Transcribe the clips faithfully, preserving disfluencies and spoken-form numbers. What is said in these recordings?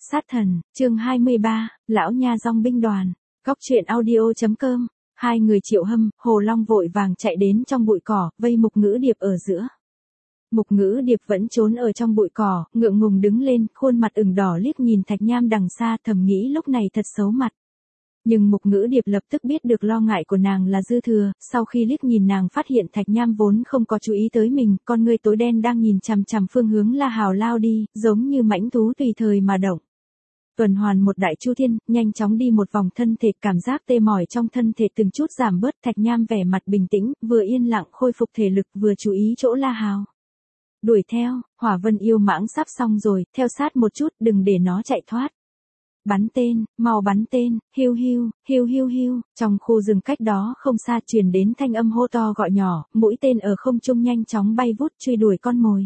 Sát thần, chương hai mươi ba, lão nha dong binh đoàn. Góc truyện audio.com. Hai người Triệu Hâm, Hồ Long vội vàng chạy đến trong bụi cỏ, vây Mục Ngữ Điệp ở giữa. Mục Ngữ Điệp vẫn trốn ở trong bụi cỏ, ngượng ngùng đứng lên, khuôn mặt ửng đỏ liếc nhìn Thạch Nham đằng xa, thầm nghĩ lúc này thật xấu mặt. Nhưng Mục Ngữ Điệp lập tức biết được lo ngại của nàng là dư thừa, sau khi liếc nhìn nàng phát hiện Thạch Nham vốn không có chú ý tới mình, con ngươi tối đen đang nhìn chằm chằm phương hướng La Hào lao đi, giống như mãnh thú tùy thời mà động. Tuần hoàn một đại chu thiên, nhanh chóng đi một vòng thân thể, cảm giác tê mỏi trong thân thể từng chút giảm bớt. Thạch Nham vẻ mặt bình tĩnh, vừa yên lặng khôi phục thể lực vừa chú ý chỗ La Hào. Đuổi theo, Hỏa Vân yêu mãng sắp xong rồi, theo sát một chút, đừng để nó chạy thoát. Bắn tên, mau bắn tên, hiu hiu, hiu hiu hiu, trong khu rừng cách đó không xa truyền đến thanh âm hô to gọi nhỏ, mũi tên ở không trung nhanh chóng bay vút truy đuổi con mồi.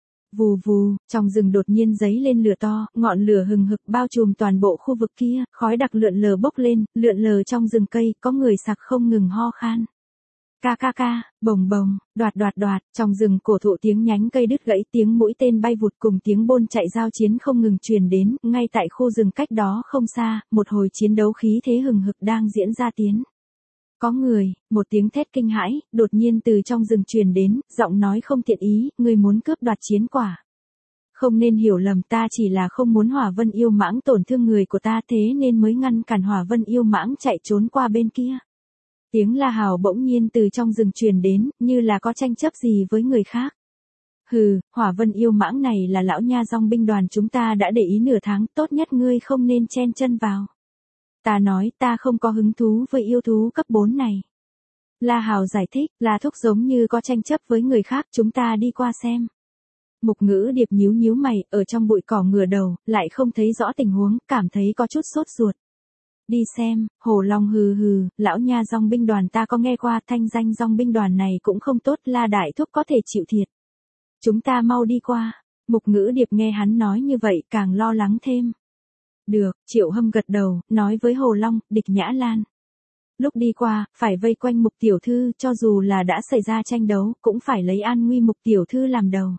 Vù vù, trong rừng đột nhiên giấy lên lửa to, ngọn lửa hừng hực bao trùm toàn bộ khu vực kia, khói đặc lượn lờ bốc lên, lượn lờ trong rừng cây, có người sặc không ngừng ho khan. Ca ca ca, bồng bồng, đoạt đoạt đoạt, trong rừng cổ thụ tiếng nhánh cây đứt gãy, tiếng mũi tên bay vụt cùng tiếng bôn chạy giao chiến không ngừng truyền đến, ngay tại khu rừng cách đó không xa, một hồi chiến đấu khí thế hừng hực đang diễn ra tiến. Có người, một tiếng thét kinh hãi, đột nhiên từ trong rừng truyền đến, giọng nói không thiện ý, người muốn cướp đoạt chiến quả. Không nên hiểu lầm, ta chỉ là không muốn Hỏa Vân yêu mãng tổn thương người của ta, thế nên mới ngăn cản Hỏa Vân yêu mãng chạy trốn qua bên kia. Tiếng La Hào bỗng nhiên từ trong rừng truyền đến, như là có tranh chấp gì với người khác. Hừ, Hỏa Vân yêu mãng này là lão nha dong binh đoàn chúng ta đã để ý nửa tháng, tốt nhất ngươi không nên chen chân vào. Ta nói ta không có hứng thú với yêu thú cấp bốn này. La Hào giải thích, La thúc giống như có tranh chấp với người khác, chúng ta đi qua xem. Mục Ngữ Điệp nhíu nhíu mày, ở trong bụi cỏ ngửa đầu, lại không thấy rõ tình huống, cảm thấy có chút sốt ruột. Đi xem, Hồ Long hừ hừ, lão nha dong binh đoàn ta có nghe qua, thanh danh dong binh đoàn này cũng không tốt, La đại thúc có thể chịu thiệt. Chúng ta mau đi qua. Mục Ngữ Điệp nghe hắn nói như vậy càng lo lắng thêm. Được, Triệu Hâm gật đầu, nói với Hồ Long, Địch Nhã Lan. Lúc đi qua, phải vây quanh Mục tiểu thư, cho dù là đã xảy ra tranh đấu, cũng phải lấy an nguy Mục tiểu thư làm đầu.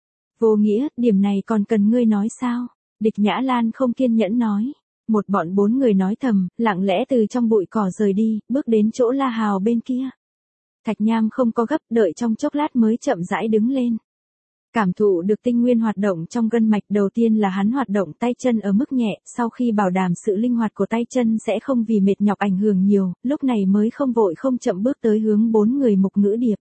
Vô Nghĩa, điểm này còn cần ngươi nói sao? Địch Nhã Lan không kiên nhẫn nói. Một bọn bốn người nói thầm, lặng lẽ từ trong bụi cỏ rời đi, bước đến chỗ La Hào bên kia. Thạch Nham không có gấp, đợi trong chốc lát mới chậm rãi đứng lên. Cảm thụ được tinh nguyên hoạt động trong gân mạch, đầu tiên là hắn hoạt động tay chân ở mức nhẹ, sau khi bảo đảm sự linh hoạt của tay chân sẽ không vì mệt nhọc ảnh hưởng nhiều, lúc này mới không vội không chậm bước tới hướng bốn người Mục Ngữ Điệp.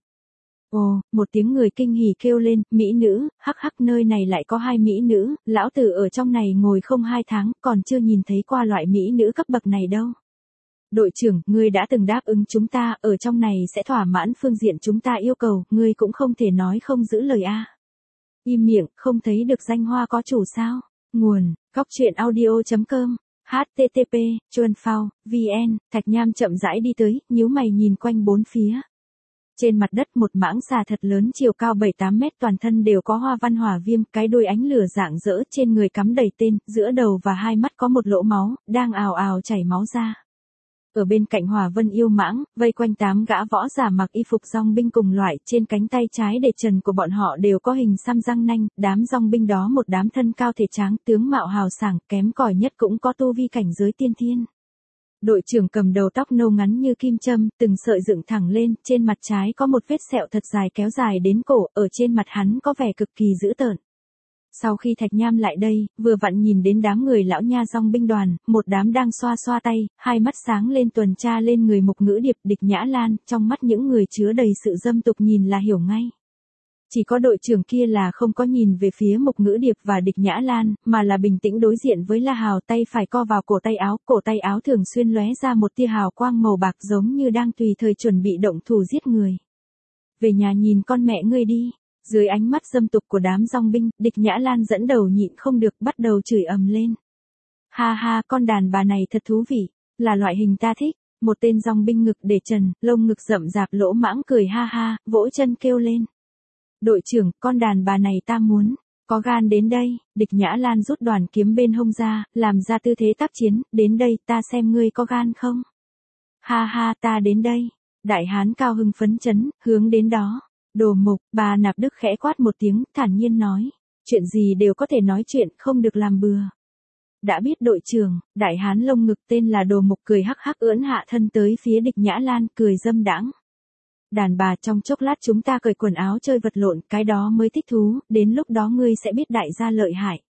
Ồ, một tiếng người kinh hỉ kêu lên, mỹ nữ, hắc hắc, nơi này lại có hai mỹ nữ, lão tử ở trong này ngồi không hai tháng, còn chưa nhìn thấy qua loại mỹ nữ cấp bậc này đâu. Đội trưởng, ngươi đã từng đáp ứng chúng ta, ở trong này sẽ thỏa mãn phương diện chúng ta yêu cầu, ngươi cũng không thể nói không giữ lời a. Im miệng, không thấy được danh hoa có chủ sao? Nguồn, góc truyện audio.com, http, chuan phao, vn, Thạch Nham chậm rãi đi tới, nhíu mày nhìn quanh bốn phía. Trên mặt đất một mãng xà thật lớn chiều cao bảy tám mét, toàn thân đều có hoa văn hỏa viêm, cái đuôi ánh lửa rạng rỡ, trên người cắm đầy tên, giữa đầu và hai mắt có một lỗ máu, đang ào ào chảy máu ra. Ở bên cạnh Hỏa Vân yêu mãng, vây quanh tám gã võ giả mặc y phục dong binh cùng loại, trên cánh tay trái để trần của bọn họ đều có hình xăm răng nanh, đám dong binh đó một đám thân cao thể tráng, tướng mạo hào sảng, kém cỏi nhất cũng có tu vi cảnh giới tiên thiên. Đội trưởng cầm đầu tóc nâu ngắn như kim châm, từng sợi dựng thẳng lên, trên mặt trái có một vết sẹo thật dài kéo dài đến cổ, ở trên mặt hắn có vẻ cực kỳ dữ tợn. Sau khi Thạch Nham lại đây, vừa vặn nhìn đến đám người lão nha dong binh đoàn, một đám đang xoa xoa tay, hai mắt sáng lên tuần tra lên người Mục Ngữ Điệp, Địch Nhã Lan, trong mắt những người chứa đầy sự dâm tục nhìn là hiểu ngay. Chỉ có đội trưởng kia là không có nhìn về phía Mục Ngữ Điệp và Địch Nhã Lan, mà là bình tĩnh đối diện với La Hào, tay phải co vào cổ tay áo, cổ tay áo thường xuyên lóe ra một tia hào quang màu bạc giống như đang tùy thời chuẩn bị động thủ giết người. Về nhà nhìn con mẹ ngươi đi. Dưới ánh mắt dâm tục của đám dong binh, Địch Nhã Lan dẫn đầu nhịn không được, bắt đầu chửi ầm lên. Ha ha, con đàn bà này thật thú vị, là loại hình ta thích. Một tên dong binh ngực để trần, lông ngực rậm rạp lỗ mãng cười ha ha, vỗ chân kêu lên. Đội trưởng, con đàn bà này ta muốn, có gan đến đây. Địch Nhã Lan rút đoàn kiếm bên hông ra, làm ra tư thế tác chiến, đến đây, ta xem ngươi có gan không. Ha ha, ta đến đây. Đại hán cao hưng phấn chấn, hướng đến đó. Đồ Mục, bà Nạp Đức khẽ quát một tiếng, thản nhiên nói. Chuyện gì đều có thể nói chuyện, không được làm bừa. Đã biết đội trưởng, đại hán lông ngực tên là Đồ Mục cười hắc hắc ưỡn hạ thân tới phía Địch Nhã Lan, cười dâm đãng. Đàn bà trong chốc lát chúng ta cởi quần áo chơi vật lộn, cái đó mới thích thú, đến lúc đó ngươi sẽ biết đại gia lợi hại.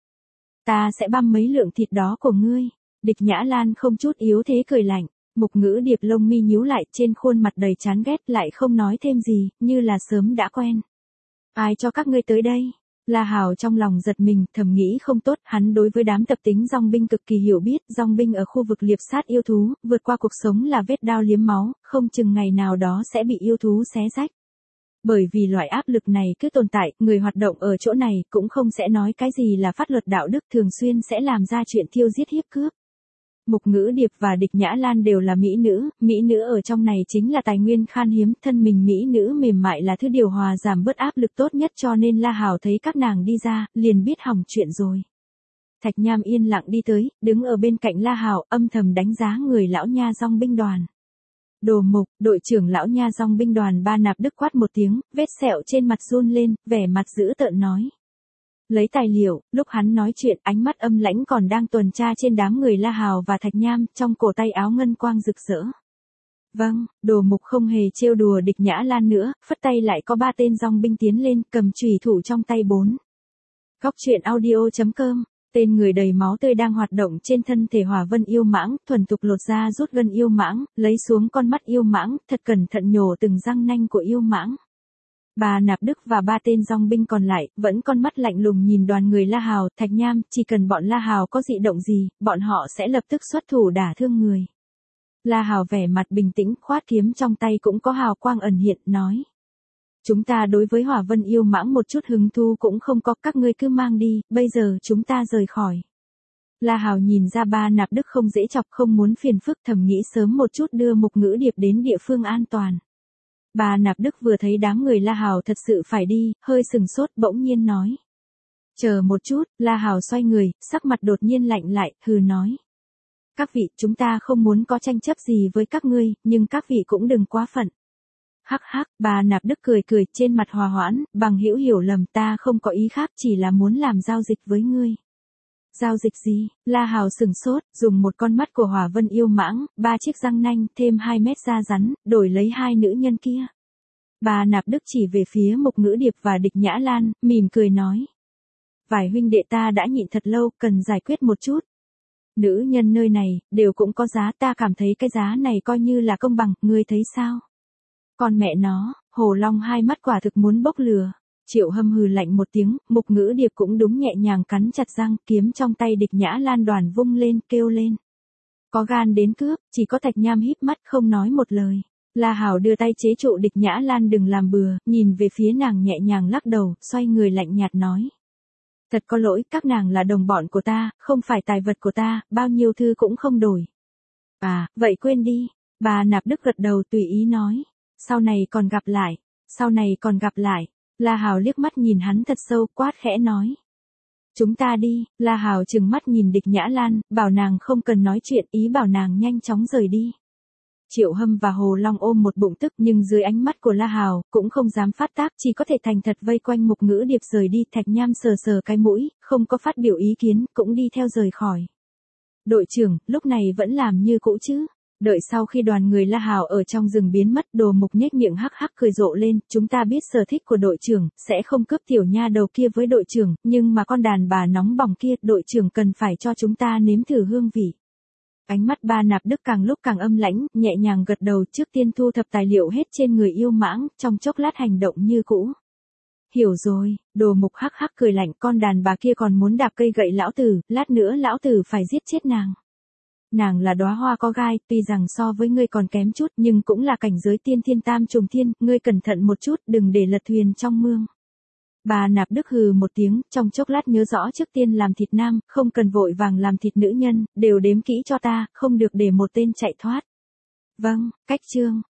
Ta sẽ băm mấy lượng thịt đó của ngươi. Địch Nhã Lan không chút yếu thế cười lạnh. Mục Ngữ Điệp lông mi nhíu lại, trên khuôn mặt đầy chán ghét, lại không nói thêm gì, như là sớm đã quen. Ai cho các ngươi tới đây? La Hào trong lòng giật mình, thầm nghĩ không tốt, hắn đối với đám tập tính dong binh cực kỳ hiểu biết, dong binh ở khu vực liệp sát yêu thú, vượt qua cuộc sống là vết đao liếm máu, không chừng ngày nào đó sẽ bị yêu thú xé rách. Bởi vì loại áp lực này cứ tồn tại, người hoạt động ở chỗ này cũng không sẽ nói cái gì là pháp luật đạo đức, thường xuyên sẽ làm ra chuyện thiêu giết hiếp cướp. Mục Ngữ Điệp và Địch Nhã Lan đều là mỹ nữ, mỹ nữ ở trong này chính là tài nguyên khan hiếm, thân mình mỹ nữ mềm mại là thứ điều hòa giảm bớt áp lực tốt nhất, cho nên La Hào thấy các nàng đi ra, liền biết hỏng chuyện rồi. Thạch Nham yên lặng đi tới, đứng ở bên cạnh La Hào, âm thầm đánh giá người lão nha dong binh đoàn. Đồ Mục, đội trưởng lão nha dong binh đoàn Ba Nạp Đức quát một tiếng, vết sẹo trên mặt run lên, vẻ mặt dữ tợn nói. Lấy tài liệu, lúc hắn nói chuyện ánh mắt âm lãnh còn đang tuần tra trên đám người La Hào và Thạch Nham, trong cổ tay áo ngân quang rực rỡ. Vâng, Đồ Mục không hề trêu đùa Địch Nhã Lan nữa, phất tay lại có ba tên dong binh tiến lên, cầm chùy thủ trong tay bốn. Góc truyện audio chấm com, tên người đầy máu tươi đang hoạt động trên thân thể Hỏa Vân yêu mãng, thuần thục lột ra rút gân yêu mãng, lấy xuống con mắt yêu mãng, thật cẩn thận nhổ từng răng nanh của yêu mãng. Ba Nạp Đức và ba tên dong binh còn lại, vẫn con mắt lạnh lùng nhìn đoàn người La Hào, Thạch Nham, chỉ cần bọn La Hào có dị động gì, bọn họ sẽ lập tức xuất thủ đả thương người. La Hào vẻ mặt bình tĩnh, khoát kiếm trong tay cũng có hào quang ẩn hiện, nói. Chúng ta đối với Hỏa Vân yêu mãng một chút hứng thú cũng không có, các ngươi cứ mang đi, bây giờ chúng ta rời khỏi. La Hào nhìn ra Ba Nạp Đức không dễ chọc, không muốn phiền phức, thầm nghĩ sớm một chút đưa Mục Ngữ Điệp đến địa phương an toàn. Ba Nạp Đức vừa thấy đám người La Hào thật sự phải đi, hơi sừng sốt, bỗng nhiên nói. Chờ một chút, La Hào xoay người, sắc mặt đột nhiên lạnh lại, hừ nói. Các vị, chúng ta không muốn có tranh chấp gì với các ngươi, nhưng các vị cũng đừng quá phận. Hắc hắc, Ba Nạp Đức cười cười, trên mặt hòa hoãn, bằng hữu hiểu lầm, ta không có ý khác, chỉ là muốn làm giao dịch với ngươi. Giao dịch gì? La Hào sừng sốt, dùng một con mắt của Hỏa Vân yêu mãng, ba chiếc răng nanh, thêm hai mét da rắn, đổi lấy hai nữ nhân kia. Ba Nạp Đức chỉ về phía Mục Ngữ Điệp và Địch Nhã Lan, mỉm cười nói. Vài huynh đệ ta đã nhịn thật lâu, cần giải quyết một chút. Nữ nhân nơi này, đều cũng có giá, ta cảm thấy cái giá này coi như là công bằng, ngươi thấy sao? Còn mẹ nó, Hồ Long hai mắt quả thực muốn bốc lửa. Triệu Hâm hừ lạnh một tiếng, Mục Ngữ Điệp cũng đúng nhẹ nhàng cắn chặt răng, kiếm trong tay Địch Nhã Lan đoàn vung lên, kêu lên. Có gan đến cướp, chỉ có Thạch Nham híp mắt không nói một lời. La Hào đưa tay chế trụ Địch Nhã Lan đừng làm bừa, nhìn về phía nàng nhẹ nhàng lắc đầu, xoay người lạnh nhạt nói. Thật có lỗi, các nàng là đồng bọn của ta, không phải tài vật của ta, bao nhiêu thư cũng không đổi. À, vậy quên đi. Bà Nạp Đức gật đầu tùy ý nói. Sau này còn gặp lại, sau này còn gặp lại. La Hào liếc mắt nhìn hắn thật sâu, quát khẽ nói. Chúng ta đi. La Hào trừng mắt nhìn Địch Nhã Lan, bảo nàng không cần nói chuyện, ý bảo nàng nhanh chóng rời đi. Triệu Hâm và Hồ Long ôm một bụng tức, nhưng dưới ánh mắt của La Hào, cũng không dám phát tác, chỉ có thể thành thật vây quanh Mục Ngữ Điệp rời đi. Thạch Nham sờ sờ cái mũi, không có phát biểu ý kiến, cũng đi theo rời khỏi. Đội trưởng, lúc này vẫn làm như cũ chứ? Đợi sau khi đoàn người La Hào ở trong rừng biến mất, Đồ Mục nhếch miệng hắc hắc cười rộ lên, chúng ta biết sở thích của đội trưởng, sẽ không cướp tiểu nha đầu kia với đội trưởng, nhưng mà con đàn bà nóng bỏng kia, đội trưởng cần phải cho chúng ta nếm thử hương vị. Ánh mắt Ba Nạp Đức càng lúc càng âm lãnh, nhẹ nhàng gật đầu, trước tiên thu thập tài liệu hết trên người yêu mãng, trong chốc lát hành động như cũ. Hiểu rồi, Đồ Mục hắc hắc cười lạnh, con đàn bà kia còn muốn đạp cây gậy lão tử, lát nữa lão tử phải giết chết nàng. Nàng là đóa hoa có gai, tuy rằng so với ngươi còn kém chút, nhưng cũng là cảnh giới tiên thiên tam trùng thiên, ngươi cẩn thận một chút, đừng để lật thuyền trong mương. Bà Nạp Đức hừ một tiếng, trong chốc lát nhớ rõ trước tiên làm thịt nam, không cần vội vàng làm thịt nữ nhân, đều đếm kỹ cho ta, không được để một tên chạy thoát. Vâng, cách chương.